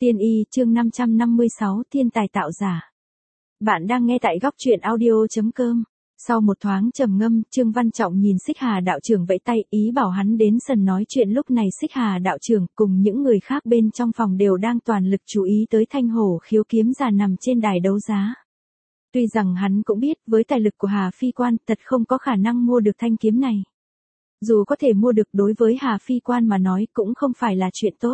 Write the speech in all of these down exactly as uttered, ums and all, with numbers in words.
Tiên y chương năm trăm năm mươi sáu thiên tài tạo giả. Bạn đang nghe tại góc truyện audio.com. Sau một thoáng trầm ngâm, Trương Văn Trọng nhìn Xích Hà đạo trưởng vẫy tay, ý bảo hắn đến sân nói chuyện. Lúc này Xích Hà đạo trưởng cùng những người khác bên trong phòng đều đang toàn lực chú ý tới thanh hổ khiếu kiếm già nằm trên đài đấu giá. Tuy rằng hắn cũng biết với tài lực của Hà Phi Quan thật không có khả năng mua được thanh kiếm này. Dù có thể mua được, đối với Hà Phi Quan mà nói cũng không phải là chuyện tốt.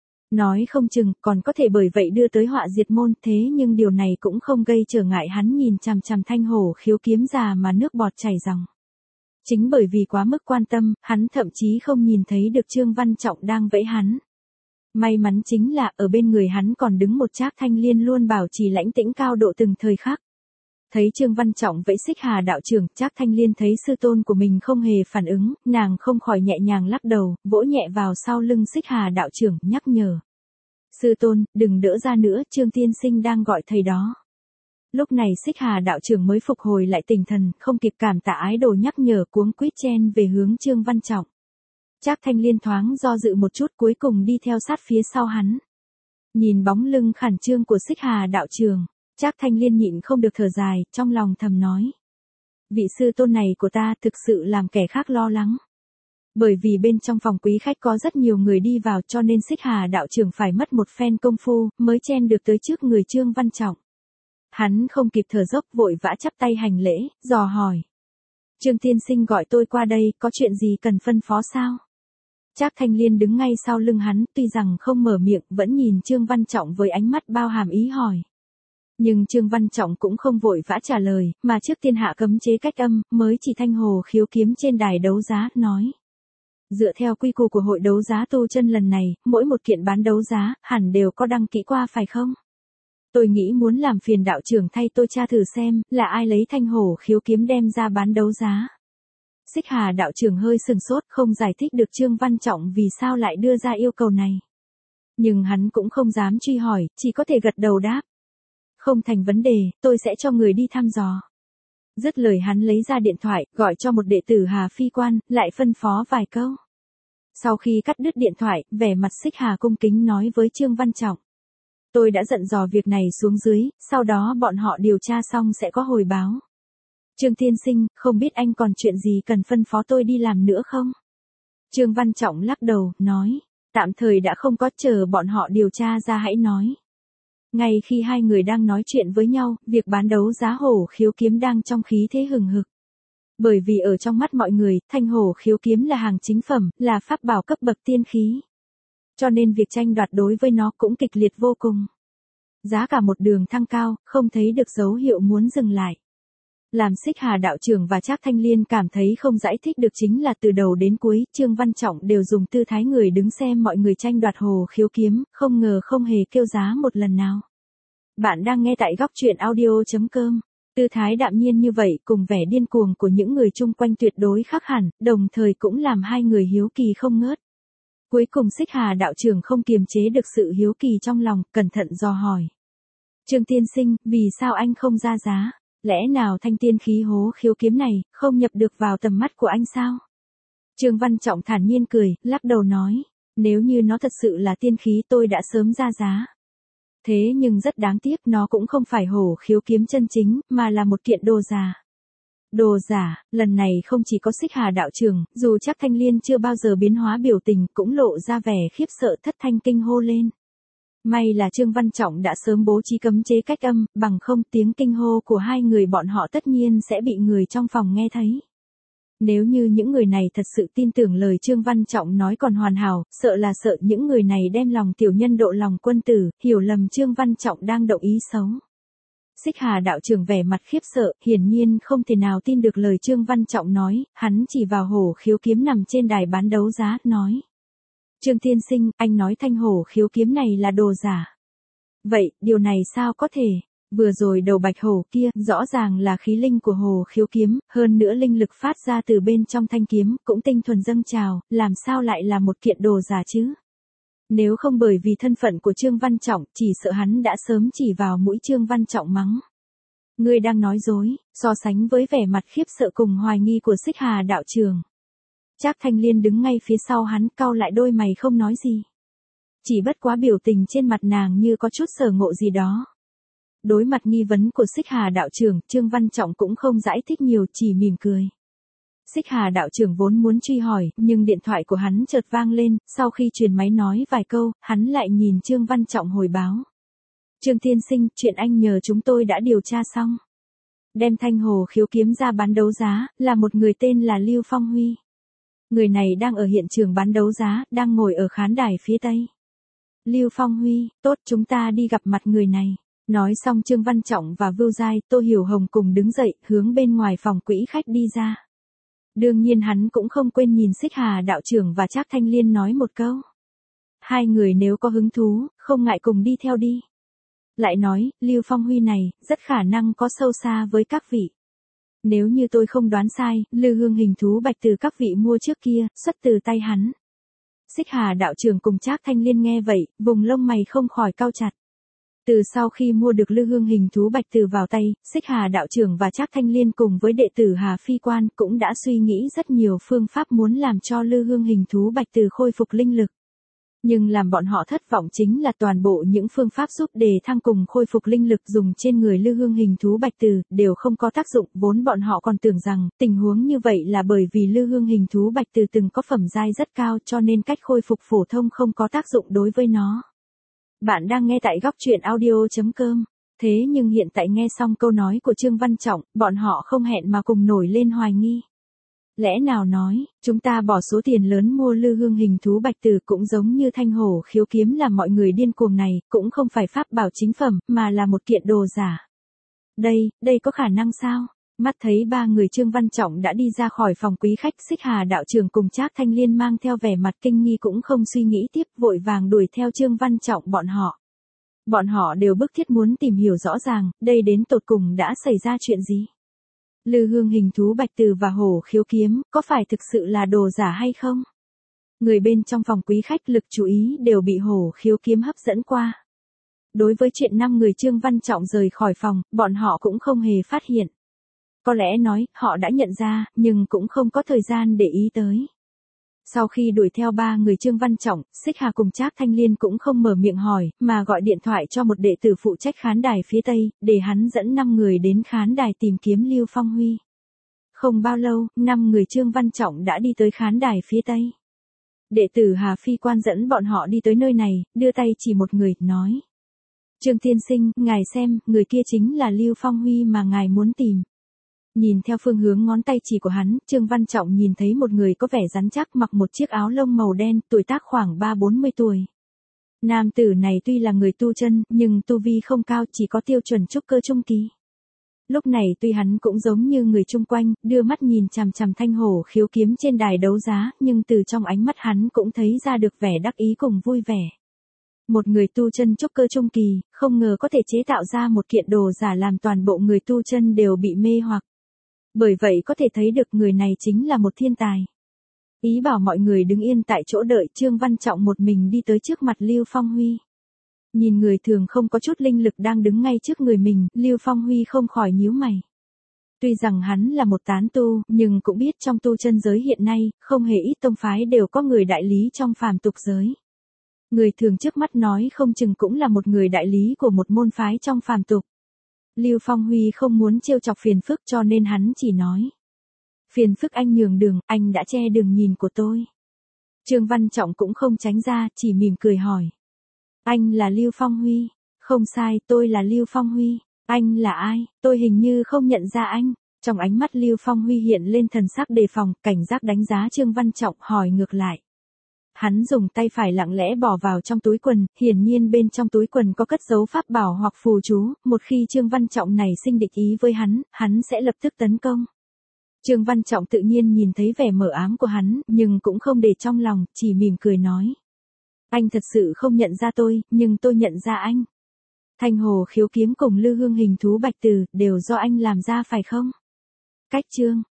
Nói không chừng còn có thể bởi vậy đưa tới họa diệt môn, thế nhưng điều này cũng không gây trở ngại hắn nhìn chằm chằm thanh hổ khiếu kiếm già mà nước bọt chảy ròng. Chính bởi vì quá mức quan tâm, hắn thậm chí không nhìn thấy được Trương Văn Trọng đang vẫy hắn. May mắn chính là ở bên người hắn còn đứng một Trác Thanh Liên luôn bảo trì lãnh tĩnh cao độ từng thời khắc. Thấy Trương Văn Trọng vẫy Xích Hà đạo trưởng, Trác Thanh Liên thấy sư tôn của mình không hề phản ứng, nàng không khỏi nhẹ nhàng lắc đầu, vỗ nhẹ vào sau lưng Xích Hà đạo trưởng, nhắc nhở. Sư tôn, đừng đỡ ra nữa, Trương tiên sinh đang gọi thầy đó. Lúc này Xích Hà đạo trưởng mới phục hồi lại tinh thần, không kịp cảm tạ ái đồ nhắc nhở, cuống quýt chen về hướng Trương Văn Trọng. Trác Thanh Liên thoáng do dự một chút, cuối cùng đi theo sát phía sau hắn. Nhìn bóng lưng khẩn trương của Xích Hà đạo trưởng, Trác Thanh Liên nhịn không được thở dài, trong lòng thầm nói. Vị sư tôn này của ta thực sự làm kẻ khác lo lắng. Bởi vì bên trong phòng quý khách có rất nhiều người đi vào, cho nên Xích Hà đạo trưởng phải mất một phen công phu, mới chen được tới trước người Trương Văn Trọng. Hắn không kịp thở dốc, vội vã chắp tay hành lễ, dò hỏi. Trương tiên sinh gọi tôi qua đây, có chuyện gì cần phân phó sao? Trác Thanh Liên đứng ngay sau lưng hắn, tuy rằng không mở miệng, vẫn nhìn Trương Văn Trọng với ánh mắt bao hàm ý hỏi. Nhưng Trương Văn Trọng cũng không vội vã trả lời, mà trước tiên hạ cấm chế cách âm, mới chỉ thanh hồ khiếu kiếm trên đài đấu giá, nói. Dựa theo quy củ của hội đấu giá tu chân lần này, mỗi một kiện bán đấu giá, hẳn đều có đăng ký qua phải không? Tôi nghĩ muốn làm phiền đạo trưởng thay tôi tra thử xem, là ai lấy thanh hổ khiếu kiếm đem ra bán đấu giá. Xích Hà đạo trưởng hơi sừng sốt, không giải thích được Trương Văn Trọng vì sao lại đưa ra yêu cầu này. Nhưng hắn cũng không dám truy hỏi, chỉ có thể gật đầu đáp. Không thành vấn đề, tôi sẽ cho người đi thăm dò. Dứt lời hắn lấy ra điện thoại, gọi cho một đệ tử Hà Phi Quan, lại phân phó vài câu. Sau khi cắt đứt điện thoại, vẻ mặt Xích Hà cung kính nói với Trương Văn Trọng. Tôi đã dặn dò việc này xuống dưới, sau đó bọn họ điều tra xong sẽ có hồi báo. Trương tiên sinh, không biết anh còn chuyện gì cần phân phó tôi đi làm nữa không? Trương Văn Trọng lắc đầu, nói. Tạm thời đã không có, chờ bọn họ điều tra ra hãy nói. Ngay khi hai người đang nói chuyện với nhau, việc bán đấu giá hổ khiếu kiếm đang trong khí thế hừng hực. Bởi vì ở trong mắt mọi người, thanh hổ khiếu kiếm là hàng chính phẩm, là pháp bảo cấp bậc tiên khí. Cho nên việc tranh đoạt đối với nó cũng kịch liệt vô cùng. Giá cả một đường thăng cao, không thấy được dấu hiệu muốn dừng lại. Làm Xích Hà đạo trưởng và Trác Thanh Liên cảm thấy không giải thích được chính là từ đầu đến cuối, Trương Văn Trọng đều dùng tư thái người đứng xem mọi người tranh đoạt hồ khiếu kiếm, không ngờ không hề kêu giá một lần nào. Bạn đang nghe tại góc truyện audio.com. Tư thái đạm nhiên như vậy cùng vẻ điên cuồng của những người chung quanh tuyệt đối khác hẳn, đồng thời cũng làm hai người hiếu kỳ không ngớt. Cuối cùng Xích Hà đạo trưởng không kiềm chế được sự hiếu kỳ trong lòng, cẩn thận dò hỏi. Trương tiên sinh, vì sao anh không ra giá? Lẽ nào thanh tiên khí hố khiếu kiếm này, không nhập được vào tầm mắt của anh sao? Trương Văn Trọng thản nhiên cười, lắc đầu nói. Nếu như nó thật sự là tiên khí tôi đã sớm ra giá. Thế nhưng rất đáng tiếc, nó cũng không phải hổ khiếu kiếm chân chính, mà là một kiện đồ giả. Đồ giả, lần này không chỉ có Xích Hà đạo trưởng, dù Trác Thanh Liên chưa bao giờ biến hóa biểu tình, cũng lộ ra vẻ khiếp sợ thất thanh kinh hô lên. May là Trương Văn Trọng đã sớm bố trí cấm chế cách âm, bằng không tiếng kinh hô của hai người bọn họ tất nhiên sẽ bị người trong phòng nghe thấy. Nếu như những người này thật sự tin tưởng lời Trương Văn Trọng nói còn hoàn hảo, sợ là sợ những người này đem lòng tiểu nhân độ lòng quân tử, hiểu lầm Trương Văn Trọng đang động ý xấu. Xích Hà đạo trưởng vẻ mặt khiếp sợ, hiển nhiên không thể nào tin được lời Trương Văn Trọng nói, hắn chỉ vào hổ khiếu kiếm nằm trên đài bán đấu giá, nói. Trương tiên sinh, anh nói thanh hổ khiếu kiếm này là đồ giả. Vậy, điều này sao có thể? Vừa rồi đầu bạch hổ kia, rõ ràng là khí linh của hổ khiếu kiếm, hơn nữa linh lực phát ra từ bên trong thanh kiếm, cũng tinh thuần dâng trào, làm sao lại là một kiện đồ giả chứ? Nếu không bởi vì thân phận của Trương Văn Trọng, chỉ sợ hắn đã sớm chỉ vào mũi Trương Văn Trọng mắng. Ngươi đang nói dối, so sánh với vẻ mặt khiếp sợ cùng hoài nghi của Xích Hà đạo trưởng. Trác Thanh Liên đứng ngay phía sau hắn, cau lại đôi mày không nói gì. Chỉ bất quá biểu tình trên mặt nàng như có chút sở ngộ gì đó. Đối mặt nghi vấn của Xích Hà đạo trưởng, Trương Văn Trọng cũng không giải thích nhiều, chỉ mỉm cười. Xích Hà đạo trưởng vốn muốn truy hỏi, nhưng điện thoại của hắn chợt vang lên, sau khi truyền máy nói vài câu, hắn lại nhìn Trương Văn Trọng hồi báo. Trương tiên sinh, chuyện anh nhờ chúng tôi đã điều tra xong. Đem Thanh Hồ khiếu kiếm ra bán đấu giá, là một người tên là Lưu Phong Huy. Người này đang ở hiện trường bán đấu giá, đang ngồi ở khán đài phía tây. Lưu Phong Huy, tốt, chúng ta đi gặp mặt người này. Nói xong Trương Văn Trọng và Vưu Giai, Tô Hiểu Hồng cùng đứng dậy, hướng bên ngoài phòng quỹ khách đi ra. Đương nhiên hắn cũng không quên nhìn Xích Hà đạo trưởng và Trác Thanh Liên nói một câu. Hai người nếu có hứng thú, không ngại cùng đi theo đi. Lại nói, Lưu Phong Huy này, rất khả năng có sâu xa với các vị. Nếu như tôi không đoán sai, lư hương hình thú bạch từ các vị mua trước kia, xuất từ tay hắn. Xích Hà đạo trưởng cùng Trác Thanh Liên nghe vậy, vùng lông mày không khỏi cau chặt. Từ sau khi mua được lư hương hình thú bạch từ vào tay, Xích Hà đạo trưởng và Trác Thanh Liên cùng với đệ tử Hà Phi Quan cũng đã suy nghĩ rất nhiều phương pháp muốn làm cho lư hương hình thú bạch từ khôi phục linh lực. Nhưng làm bọn họ thất vọng chính là toàn bộ những phương pháp giúp đề thăng cùng khôi phục linh lực dùng trên người lư hương hình thú bạch từ, đều không có tác dụng, vốn bọn họ còn tưởng rằng, tình huống như vậy là bởi vì lư hương hình thú bạch từ từng có phẩm giai rất cao cho nên cách khôi phục phổ thông không có tác dụng đối với nó. Bạn đang nghe tại góc truyện audio chấm com. Thế nhưng hiện tại nghe xong câu nói của Trương Văn Trọng, bọn họ không hẹn mà cùng nổi lên hoài nghi. Lẽ nào nói, chúng ta bỏ số tiền lớn mua lư hương hình thú bạch từ cũng giống như Thanh Hổ khiếu kiếm làm mọi người điên cuồng này, cũng không phải pháp bảo chính phẩm, mà là một kiện đồ giả. Đây, đây có khả năng sao? Mắt thấy ba người Trương Văn Trọng đã đi ra khỏi phòng quý khách, Xích Hà đạo trưởng cùng Trác Thanh Liên mang theo vẻ mặt kinh nghi cũng không suy nghĩ tiếp, vội vàng đuổi theo Trương Văn Trọng bọn họ. Bọn họ đều bức thiết muốn tìm hiểu rõ ràng, đây đến tột cùng đã xảy ra chuyện gì? Lư hương hình thú bạch từ và hổ khiếu kiếm, có phải thực sự là đồ giả hay không? Người bên trong phòng quý khách lực chú ý đều bị hổ khiếu kiếm hấp dẫn qua. Đối với chuyện năm người Trương Văn Trọng rời khỏi phòng, bọn họ cũng không hề phát hiện. Có lẽ nói, họ đã nhận ra, nhưng cũng không có thời gian để ý tới. Sau khi đuổi theo ba người Trương Văn Trọng, Xích Hà cùng Trác Thanh Liên cũng không mở miệng hỏi, mà gọi điện thoại cho một đệ tử phụ trách khán đài phía Tây, để hắn dẫn năm người đến khán đài tìm kiếm Lưu Phong Huy. Không bao lâu, năm người Trương Văn Trọng đã đi tới khán đài phía Tây. Đệ tử Hà Phi Quan dẫn bọn họ đi tới nơi này, đưa tay chỉ một người, nói. Trương tiên sinh, ngài xem, người kia chính là Lưu Phong Huy mà ngài muốn tìm. Nhìn theo phương hướng ngón tay chỉ của hắn, Trương Văn Trọng nhìn thấy một người có vẻ rắn chắc mặc một chiếc áo lông màu đen, tuổi tác khoảng ba bốn mươi tuổi. Nam tử này tuy là người tu chân, nhưng tu vi không cao, chỉ có tiêu chuẩn trúc cơ trung kỳ. Lúc này tuy hắn cũng giống như người chung quanh, đưa mắt nhìn chằm chằm Thanh Hổ khiếu kiếm trên đài đấu giá, nhưng từ trong ánh mắt hắn cũng thấy ra được vẻ đắc ý cùng vui vẻ. Một người tu chân trúc cơ trung kỳ, không ngờ có thể chế tạo ra một kiện đồ giả làm toàn bộ người tu chân đều bị mê hoặc. Bởi vậy có thể thấy được người này chính là một thiên tài. Ý bảo mọi người đứng yên tại chỗ đợi, Trương Văn Trọng một mình đi tới trước mặt Lưu Phong Huy. Nhìn người thường không có chút linh lực đang đứng ngay trước người mình, Lưu Phong Huy không khỏi nhíu mày. Tuy rằng hắn là một tán tu, nhưng cũng biết trong tu chân giới hiện nay, không hề ít tông phái đều có người đại lý trong phàm tục giới. Người thường trước mắt nói không chừng cũng là một người đại lý của một môn phái trong phàm tục. Lưu Phong Huy không muốn trêu chọc phiền phức cho nên hắn chỉ nói. Phiền phức anh nhường đường, anh đã che đường nhìn của tôi. Trương Văn Trọng cũng không tránh ra, chỉ mỉm cười hỏi. Anh là Lưu Phong Huy. Không sai, tôi là Lưu Phong Huy. Anh là ai? Tôi hình như không nhận ra anh. Trong ánh mắt Lưu Phong Huy hiện lên thần sắc đề phòng, cảnh giác đánh giá Trương Văn Trọng, hỏi ngược lại. Hắn dùng tay phải lặng lẽ bỏ vào trong túi quần, hiển nhiên bên trong túi quần có cất dấu pháp bảo hoặc phù chú, một khi Trương Văn Trọng này sinh địch ý với hắn, hắn sẽ lập tức tấn công. Trương Văn Trọng tự nhiên nhìn thấy vẻ mờ ám của hắn, nhưng cũng không để trong lòng, chỉ mỉm cười nói. Anh thật sự không nhận ra tôi, nhưng tôi nhận ra anh. Thanh Hồ khiếu kiếm cùng lư hương hình thú bạch từ, đều do anh làm ra phải không? Cách Trương